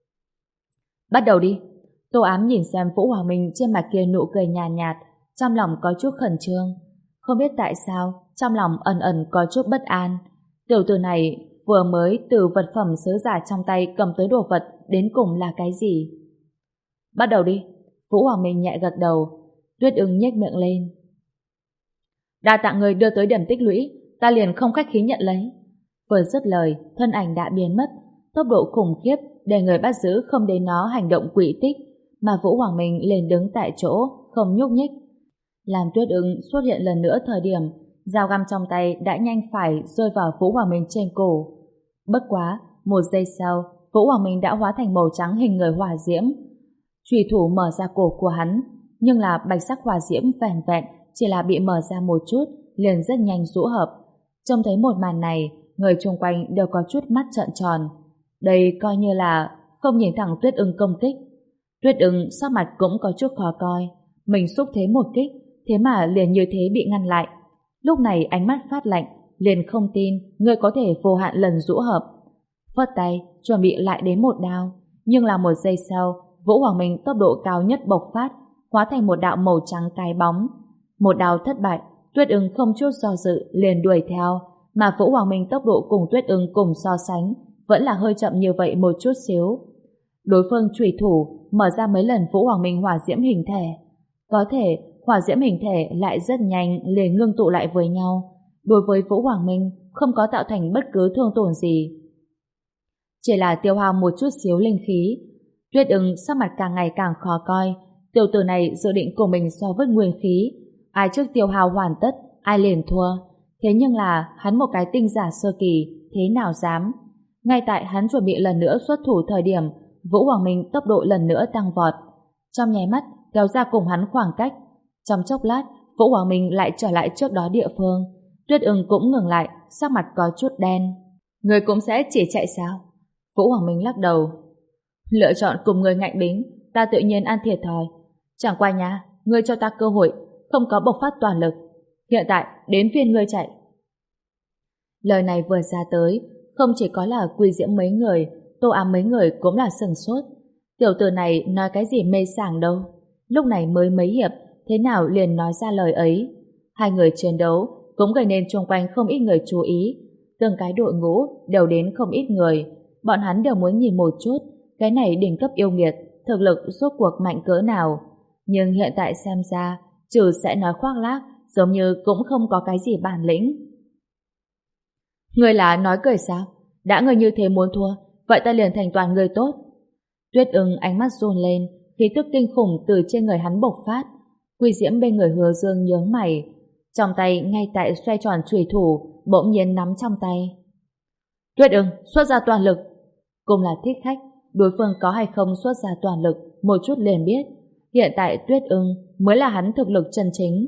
Bắt đầu đi. Tô Ám nhìn xem Vũ Hoàng Minh trên mặt kia nụ cười nhàn nhạt, nhạt, trong lòng có chút khẩn trương. Không biết tại sao, trong lòng ẩn ẩn có chút bất an. Tiểu tử này vừa mới từ vật phẩm sứ giả trong tay cầm tới đồ vật, đến cùng là cái gì? Bắt đầu đi. Vũ Hoàng Minh nhẹ gật đầu. Tuyết Ưng nhếch miệng lên. Đa tạ người đưa tới điểm tích lũy, ta liền không khách khí nhận lấy. Vừa dứt lời, thân ảnh đã biến mất, tốc độ khủng khiếp để người bắt giữ không đến nó hành động quỷ tích, mà Vũ Hoàng Minh liền đứng tại chỗ, không nhúc nhích. Làm Tuyết Ưng xuất hiện lần nữa thời điểm, dao găm trong tay đã nhanh phải rơi vào Vũ Hoàng Minh trên cổ. Bất quá, một giây sau, Vũ Hoàng Minh đã hóa thành màu trắng hình người hỏa diễm. Chùy thủ mở ra cổ của hắn, nhưng là bạch sắc hỏa diễm vẻn vẹn chỉ là bị mở ra một chút, liền rất nhanh rũ hợp. Trông thấy một màn này, người chung quanh đều có chút mắt trợn tròn. Đây coi như là không nhìn thẳng Tuyết Ưng công kích. Tuyết Ưng sắc mặt cũng có chút khó coi. Mình xúc thế một kích, thế mà liền như thế bị ngăn lại. Lúc này ánh mắt phát lạnh, liền không tin người có thể vô hạn lần rũ hợp. Phất tay, chuẩn bị lại đến một đao. Nhưng là một giây sau, Vũ Hoàng Minh tốc độ cao nhất bộc phát, hóa thành một đạo màu trắng cái bóng. Một đao thất bại, Tuyết Ưng không chút do dự liền đuổi theo, mà Vũ Hoàng Minh tốc độ cùng Tuyết Ưng cùng so sánh vẫn là hơi chậm như vậy một chút xíu. Đối phương chủy thủ mở ra mấy lần Vũ Hoàng Minh hỏa diễm hình thể. Có thể hỏa diễm hình thể lại rất nhanh liền ngưng tụ lại với nhau. Đối với Vũ Hoàng Minh không có tạo thành bất cứ thương tổn gì. Chỉ là tiêu hao một chút xíu linh khí. Tuyết Ưng sắc mặt càng ngày càng khó coi. Tiểu tử này dự định của mình so với nguyên khí. Ai trước tiêu hao hoàn tất, ai liền thua. Thế nhưng là hắn một cái tinh giả sơ kỳ, thế nào dám. Ngay tại hắn chuẩn bị lần nữa xuất thủ thời điểm, Vũ Hoàng Minh tốc độ lần nữa tăng vọt. Trong nháy mắt, kéo ra cùng hắn khoảng cách. Trong chốc lát, Vũ Hoàng Minh lại trở lại trước đó địa phương. Tuyết Ưng cũng ngừng lại, sắc mặt có chút đen. Người cũng sẽ chỉ chạy sao? Vũ Hoàng Minh lắc đầu. Lựa chọn cùng người ngạnh bính, ta tự nhiên ăn thiệt thòi. Chẳng qua nha, ngươi cho ta cơ hội, không có bộc phát toàn lực. Hiện tại, đến phiên ngươi chạy. Lời này vừa ra tới, không chỉ có là Quy Diễm mấy người, Tô Ám mấy người cũng là sừng sốt. Tiểu tử này nói cái gì mê sảng đâu. Lúc này mới mấy hiệp, thế nào liền nói ra lời ấy. Hai người chiến đấu cũng gây nên xung quanh không ít người chú ý. Từng cái đội ngũ đều đến không ít người. Bọn hắn đều muốn nhìn một chút cái này đỉnh cấp yêu nghiệt, thực lực rốt cuộc mạnh cỡ nào. Nhưng hiện tại xem ra, trừ sẽ nói khoác lác, giống như cũng không có cái gì bản lĩnh. Người là nói cười sao? Đã người như thế muốn thua, vậy ta liền thành toàn người tốt. Tuyết Ưng ánh mắt run lên, khí tức kinh khủng từ trên người hắn bộc phát. Quy Diễm bên người Hứa Dương nhướng mày, trong tay ngay tại xoay tròn chùy thủ bỗng nhiên nắm trong tay. Tuyết Ưng xuất ra toàn lực. Cùng là thích khách, đối phương có hay không xuất ra toàn lực một chút liền biết. Hiện tại Tuyết Ưng mới là hắn thực lực chân chính.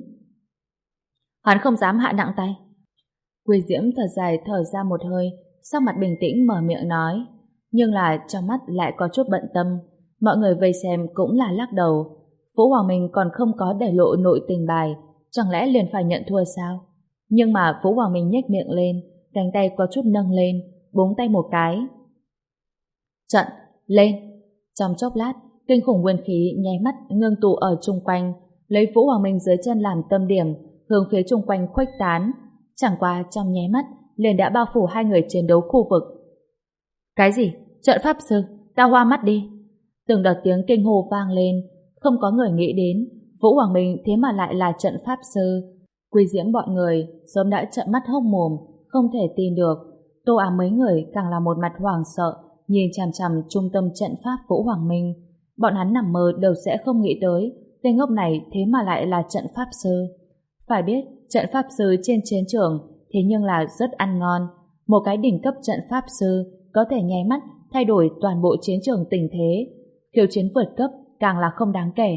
Hắn không dám hạ nặng tay. Quy Diễm thở dài thở ra một hơi, sắc mặt bình tĩnh mở miệng nói, nhưng là trong mắt lại có chút bận tâm. Mọi người vây xem cũng là lắc đầu. Vũ Hoàng Minh còn không có để lộ nội tình bài, chẳng lẽ liền phải nhận thua sao? Nhưng mà Vũ Hoàng Minh nhếch miệng lên, cánh tay có chút nâng lên, búng tay một cái. Trận, lên! Trong chốc lát, kinh khủng nguyên khí nháy mắt ngưng tụ ở chung quanh, lấy Vũ Hoàng Minh dưới chân làm tâm điểm, hướng phía chung quanh khuếch tán. Chẳng qua trong nháy mắt, liền đã bao phủ hai người chiến đấu khu vực. Cái gì? Trận pháp sư? Tao hoa mắt đi! Từng đợt tiếng kinh hô vang lên, không có người nghĩ đến Vũ Hoàng Minh thế mà lại là trận pháp sư. Quy Diễm bọn người sớm đã trợn mắt hốc mồm, không thể tin được. Tô Ám mấy người càng là một mặt hoảng sợ, nhìn chằm chằm trung tâm trận pháp Vũ Hoàng Minh. Bọn hắn nằm mơ đều sẽ không nghĩ tới tên ngốc này thế mà lại là trận pháp sư. Phải biết, trận pháp sư trên chiến trường thế nhưng là rất ăn ngon. Một cái đỉnh cấp trận pháp sư có thể nháy mắt thay đổi toàn bộ chiến trường tình thế. Khiêu chiến vượt cấp càng là không đáng kể.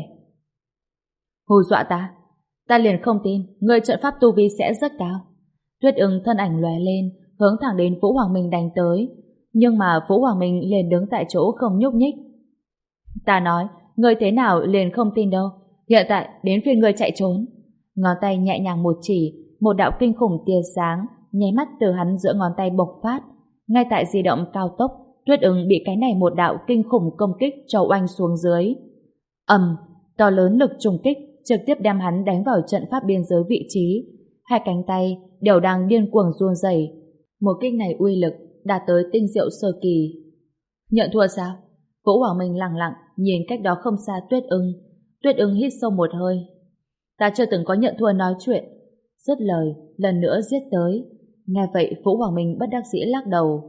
Hù dọa ta? Ta liền không tin người trận pháp tu vi sẽ rất cao. Tuyết Ưng thân ảnh lóe lên, hướng thẳng đến Vũ Hoàng Minh đánh tới. Nhưng mà Vũ Hoàng Minh liền đứng tại chỗ không nhúc nhích. Ta nói, người thế nào liền không tin đâu. Hiện tại đến phiên người chạy trốn. Ngón tay nhẹ nhàng một chỉ, một đạo kinh khủng tia sáng nháy mắt từ hắn giữa ngón tay bộc phát. Ngay tại di động cao tốc, Tuyết Ưng bị cái này một đạo kinh khủng công kích cho oanh xuống dưới. Ầm, to lớn lực trùng kích trực tiếp đem hắn đánh vào trận pháp biên giới vị trí. Hai cánh tay đều đang điên cuồng run rẩy. Một kích này uy lực đạt tới tinh diệu sơ kỳ. Nhận thua sao? Vũ Hoàng Minh lặng lặng nhìn cách đó không xa Tuyết Ưng. Tuyết Ưng hít sâu một hơi. Ta chưa từng có nhận thua nói chuyện. Dứt lời, lần nữa giết tới. Nghe vậy Vũ Hoàng Minh bất đắc dĩ lắc đầu.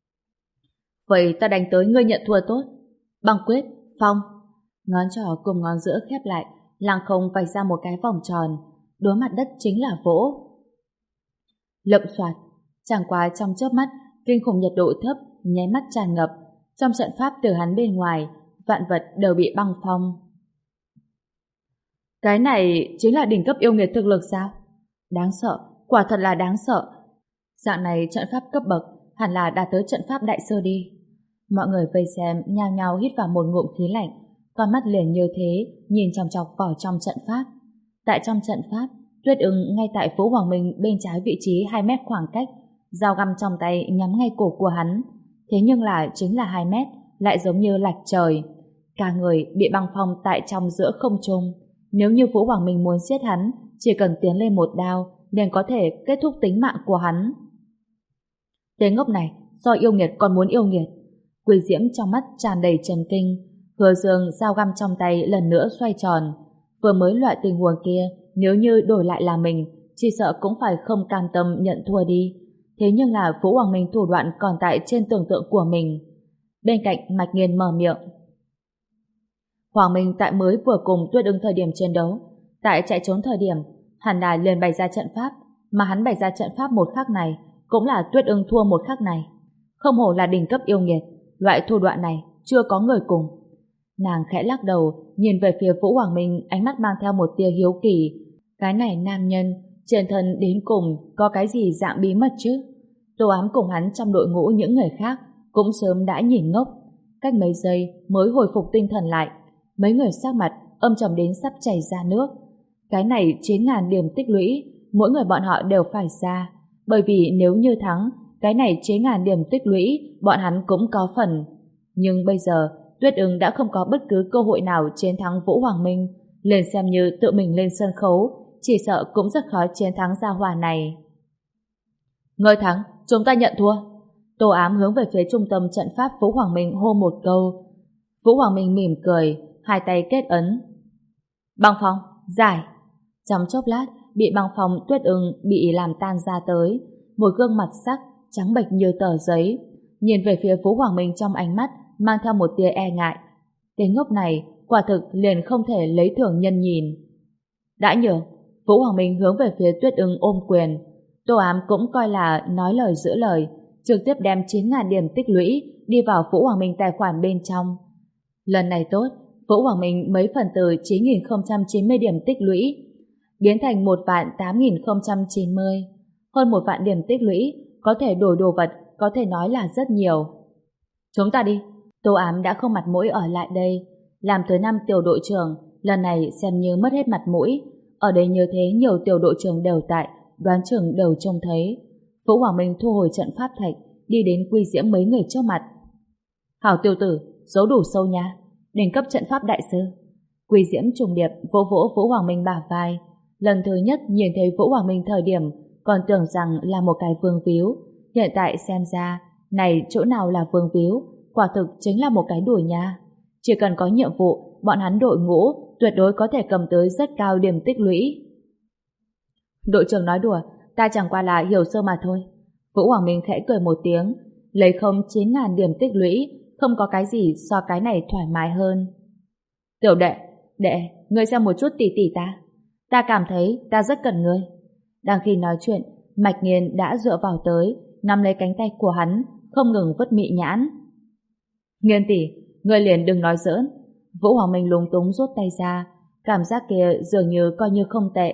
Vậy ta đánh tới ngươi nhận thua tốt. Băng quyết, phong. Ngón trỏ cùng ngón giữa khép lại, lăng không vạch ra một cái vòng tròn. Đối mặt đất chính là vỗ. Lậm xoạt. Chẳng qua trong chớp mắt, kinh khủng nhiệt độ thấp nháy mắt tràn ngập. Trong trận pháp từ hắn bên ngoài, vạn vật đều bị băng phong. Cái này chính là đỉnh cấp yêu nghiệt thực lực sao? Đáng sợ, quả thật là đáng sợ. Dạng này trận pháp cấp bậc hẳn là đạt tới trận pháp đại sơ đi. Mọi người vây xem nhao nhao hít vào một ngụm khí lạnh, con mắt liền như thế nhìn chòng chọc vào trong trận pháp. Tại trong trận pháp, Tuyết Ưng ngay tại Vũ Hoàng Minh bên trái vị trí hai mét khoảng cách, dao găm trong tay nhắm ngay cổ của hắn. Thế nhưng là chính là hai mét, lại giống như lạch trời. Cả người bị băng phong tại trong giữa không trung. Nếu như Vũ Hoàng Minh muốn giết hắn, chỉ cần tiến lên một đao liền có thể kết thúc tính mạng của hắn. Tên ngốc này do yêu nghiệt còn muốn yêu nghiệt. Quy Diễm trong mắt tràn đầy chấn kinh. Hứa Dương dao găm trong tay lần nữa xoay tròn. Vừa mới loại tình huống kia, nếu như đổi lại là mình, chỉ sợ cũng phải không cam tâm nhận thua đi. Thế nhưng là Vũ Hoàng Minh thủ đoạn còn tại trên tưởng tượng của mình. Bên cạnh Mạch Nghiên mở miệng. Hoàng Minh tại mới vừa cùng Tuyết Ưng thời điểm chiến đấu, tại chạy trốn thời điểm, hẳn là liền bày ra trận pháp, mà hắn bày ra trận pháp một khắc này, cũng là Tuyết Ưng thua một khắc này. Không hổ là đỉnh cấp yêu nghiệt, loại thủ đoạn này chưa có người cùng. Nàng khẽ lắc đầu, nhìn về phía Vũ Hoàng Minh, ánh mắt mang theo một tia hiếu kỳ. Cái này nam nhân, trên thân đến cùng có cái gì dạng bí mật chứ? Tô Ám cùng hắn trong đội ngũ những người khác cũng sớm đã nhìn ngốc, cách mấy giây mới hồi phục tinh thần lại. Mấy người sắc mặt âm trầm đến sắp chảy ra nước. Cái này chín ngàn điểm tích lũy, mỗi người bọn họ đều phải ra, bởi vì nếu như thắng, cái này chín ngàn điểm tích lũy bọn hắn cũng có phần. Nhưng bây giờ Tuyết Ưng đã không có bất cứ cơ hội nào chiến thắng Vũ Hoàng Minh, liền xem như tự mình lên sân khấu, chỉ sợ cũng rất khó chiến thắng gia hỏa này. Ngươi thắng, chúng ta nhận thua. Tô Ám hướng về phía trung tâm trận pháp Vũ Hoàng Minh hô một câu. Vũ Hoàng Minh mỉm cười, hai tay kết ấn. Băng phong, giải. Trong chốc lát, bị băng phong Tuyết Ưng bị làm tan ra tới, một gương mặt sắc trắng bệch như tờ giấy, nhìn về phía Vũ Hoàng Minh trong ánh mắt mang theo một tia e ngại. Tên ngốc này quả thực liền không thể lấy thưởng nhân nhìn. Đã nhường, Vũ Hoàng Minh hướng về phía Tuyết Ưng ôm quyền. Tô Ám cũng coi là nói lời giữ lời, trực tiếp đem chín ngàn điểm tích lũy đi vào Vũ Hoàng Minh tài khoản bên trong. Lần này tốt, Vũ Hoàng Minh mấy phần từ chín nghìn không trăm chín mươi điểm tích lũy biến thành một vạn tám nghìn không trăm chín mươi. Hơn một vạn điểm tích lũy có thể đổi đồ vật, có thể nói là rất nhiều. Chúng ta đi. Tô Ám đã không mặt mũi ở lại đây, Làm tới năm tiểu đội trưởng, lần này xem như mất hết mặt mũi. Ở đây như thế nhiều tiểu đội trưởng đều tại, đoán chừng đều trông thấy. Vũ Hoàng Minh thu hồi trận pháp thạch, đi đến Quy Diễm mấy người trước mặt. Hảo tiểu tử, giấu đủ sâu nha, đỉnh cấp trận pháp đại sư. Quy Diễm trùng điệp vỗ vỗ Vũ Hoàng Minh bả vai. Lần thứ nhất nhìn thấy Vũ Hoàng Minh thời điểm còn tưởng rằng là một cái vương víu, hiện tại xem ra này chỗ nào là vương víu, quả thực chính là một cái đuổi nha. Chỉ cần có nhiệm vụ, bọn hắn đội ngũ tuyệt đối có thể cầm tới rất cao điểm tích lũy. Đội trưởng nói đùa, ta chẳng qua là hiểu sơ mà thôi. Vũ Hoàng Minh khẽ cười một tiếng, lấy không chín ngàn điểm tích lũy, không có cái gì so cái này thoải mái hơn. Tiểu đệ, đệ, ngươi xem một chút tỷ tỷ ta. Ta cảm thấy ta rất cần ngươi. Đang khi nói chuyện, Mạch Nghiên đã dựa vào tới, nắm lấy cánh tay của hắn, không ngừng vứt mị nhãn. Nghiên tỷ, ngươi liền đừng nói giỡn. Vũ Hoàng Minh lúng túng rút tay ra, cảm giác kia dường như coi như không tệ.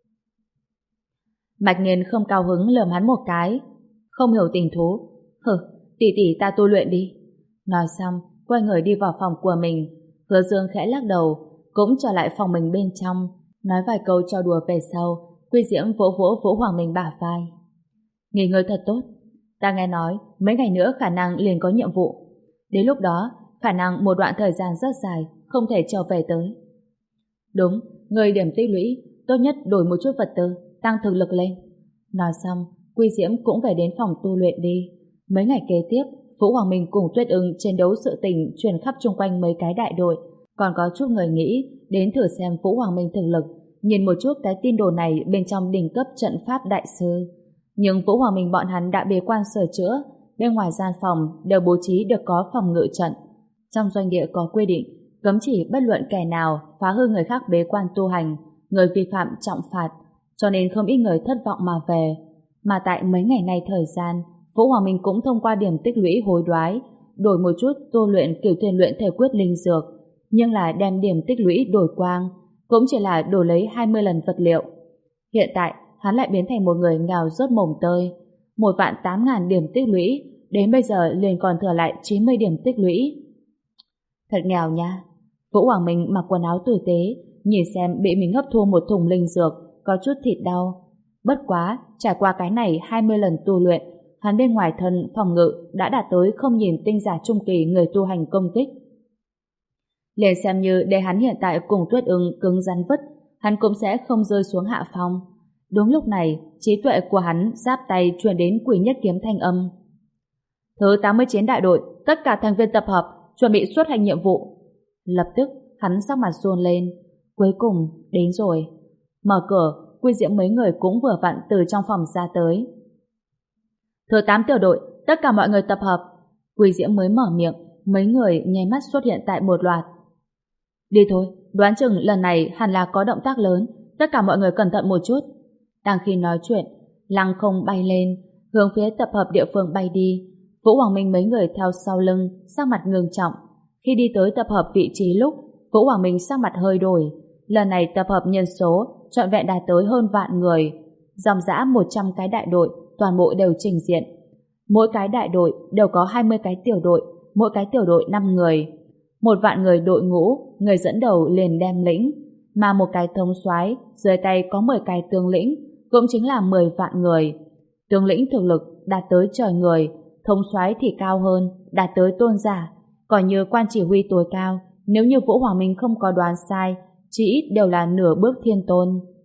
Mạch Nghiên không cao hứng lườm hắn một cái, không hiểu tình thú. Hừ, tỷ tỷ ta tu luyện đi. Nói xong, quay người đi vào phòng của mình. Hứa Dương khẽ lắc đầu, cũng trở lại phòng mình bên trong, nói vài câu cho đùa về sau. Quy Diễm vỗ vỗ Vũ Hoàng Minh bả vai. Nghỉ ngơi thật tốt. Ta nghe nói mấy ngày nữa khả năng liền có nhiệm vụ. Đến lúc đó, khả năng một đoạn thời gian rất dài không thể trở về tới. Đúng, người điểm tích lũy, tốt nhất đổi một chút vật tư, tăng thực lực lên. Nói xong, Quy Diễm cũng về đến phòng tu luyện đi. Mấy ngày kế tiếp, Vũ Hoàng Minh cùng Tuyết Ưng chiến đấu sự tình truyền khắp chung quanh mấy cái đại đội, còn có chút người nghĩ đến thử xem Vũ Hoàng Minh thực lực, nhìn một chút cái tin đồn này bên trong đỉnh cấp trận pháp đại sư. Nhưng Vũ Hoàng Minh bọn hắn đã bế quan sửa chữa, bên ngoài gian phòng đều bố trí được có phòng ngự trận. Trong doanh địa có quy định, cấm chỉ bất luận kẻ nào phá hư người khác bế quan tu hành, người vi phạm trọng phạt, cho nên không ít người thất vọng mà về. Mà tại mấy ngày nay thời gian, Vũ Hoàng Minh cũng thông qua điểm tích lũy hối đoái, đổi một chút tu luyện kiểu thuyền luyện thể quyết linh dược, nhưng là đem điểm tích lũy đổi quang, cũng chỉ là đổi lấy hai mươi lần vật liệu. Hiện tại, hắn lại biến thành một người nghèo rớt mồng tơi. Một vạn tám ngàn điểm tích lũy, đến bây giờ liền còn thừa lại chín mươi điểm tích lũy. Thật nghèo nha. Vũ Hoàng Minh mặc quần áo tử tế, nhìn xem bị mình hấp thu một thùng linh dược, có chút thịt đau. Bất quá, trải qua cái này hai mươi lần tu luyện, hắn bên ngoài thân phòng ngự đã đạt tới không nhìn tinh giả trung kỳ người tu hành công kích. Liền xem như để hắn hiện tại cùng Tuyết Ưng cứng rắn vứt, hắn cũng sẽ không rơi xuống hạ phong. Đúng lúc này, trí tuệ của hắn giáp tay truyền đến Quỷ Nhất Kiếm thanh âm. Thứ tám mươi chín đại đội, tất cả thành viên tập hợp, chuẩn bị xuất hành nhiệm vụ. Lập tức, hắn sắc mặt run lên. Cuối cùng, đến rồi. Mở cửa, Quy Diễm mấy người cũng vừa vặn từ trong phòng ra tới. Thứ tám tiểu đội, tất cả mọi người tập hợp. Quy Diễm mới mở miệng, mấy người nháy mắt xuất hiện tại một loạt. Đi thôi, đoán chừng lần này hẳn là có động tác lớn, tất cả mọi người cẩn thận một chút. Đang khi nói chuyện, lăng không bay lên, hướng phía tập hợp địa phương bay đi. Vũ Hoàng Minh mấy người theo sau lưng, sắc mặt ngưng trọng. Khi đi tới tập hợp vị trí lúc, Vũ Hoàng Minh sắc mặt hơi đổi. Lần này tập hợp nhân số trọn vẹn đạt tới hơn vạn người, dòng dã một trăm cái đại đội, toàn bộ đều trình diện. Mỗi cái đại đội đều có hai mươi cái tiểu đội, mỗi cái tiểu đội năm người. Một vạn người đội ngũ, người dẫn đầu liền đem lĩnh, mà một cái thống soái dưới tay có mười cái tướng lĩnh, cũng chính là mười vạn người. Tướng lĩnh thực lực đạt tới trời người, thống soái thì cao hơn, đạt tới tôn giả, coi như quan chỉ huy tối cao, nếu như Vũ Hoàng Minh không có đoán sai, chỉ ít đều là nửa bước thiên tôn.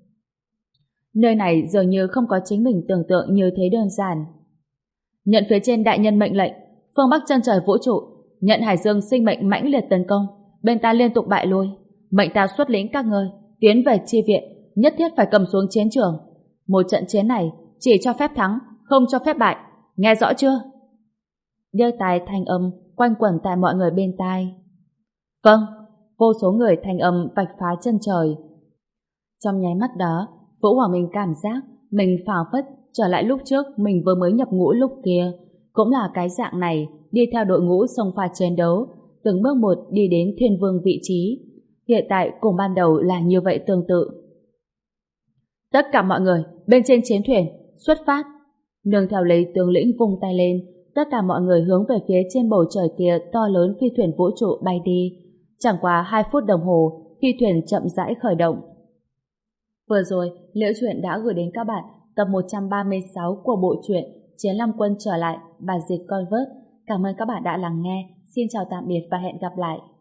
Nơi này dường như không có chính mình tưởng tượng như thế đơn giản. Nhận phía trên đại nhân mệnh lệnh, phương Bắc chân trời vũ trụ, nhận Hải Dương sinh mệnh mãnh liệt tấn công, bên ta liên tục bại lui, mệnh ta xuất lĩnh các ngươi tiến về chi viện, nhất thiết phải cầm xuống chiến trường. Một trận chiến này chỉ cho phép thắng, không cho phép bại, nghe rõ chưa? Đeo tai thanh âm quanh quẩn tại mọi người bên tai. Vâng. Vô số người thanh âm vạch phá chân trời. Trong nháy mắt đó, Vũ Hoàng Minh cảm giác mình phảng phất trở lại lúc trước mình vừa mới nhập ngũ lúc kia, cũng là cái dạng này, đi theo đội ngũ xông pha chiến đấu, từng bước một đi đến thiên vương vị trí. Hiện tại cùng ban đầu là như vậy tương tự. Tất cả mọi người bên trên chiến thuyền xuất phát. Nương theo lấy tướng lĩnh vung tay lên, tất cả mọi người hướng về phía trên bầu trời kia to lớn phi thuyền vũ trụ bay đi. Chẳng qua hai phút đồng hồ khi thuyền chậm rãi khởi động. Vừa rồi, Liễu Chuyện đã gửi đến các bạn tập một trăm ba mươi sáu của bộ truyện Chiến Long Quân trở lại, bản dịch Con Vớt. Cảm ơn các bạn đã lắng nghe. Xin chào tạm biệt và hẹn gặp lại.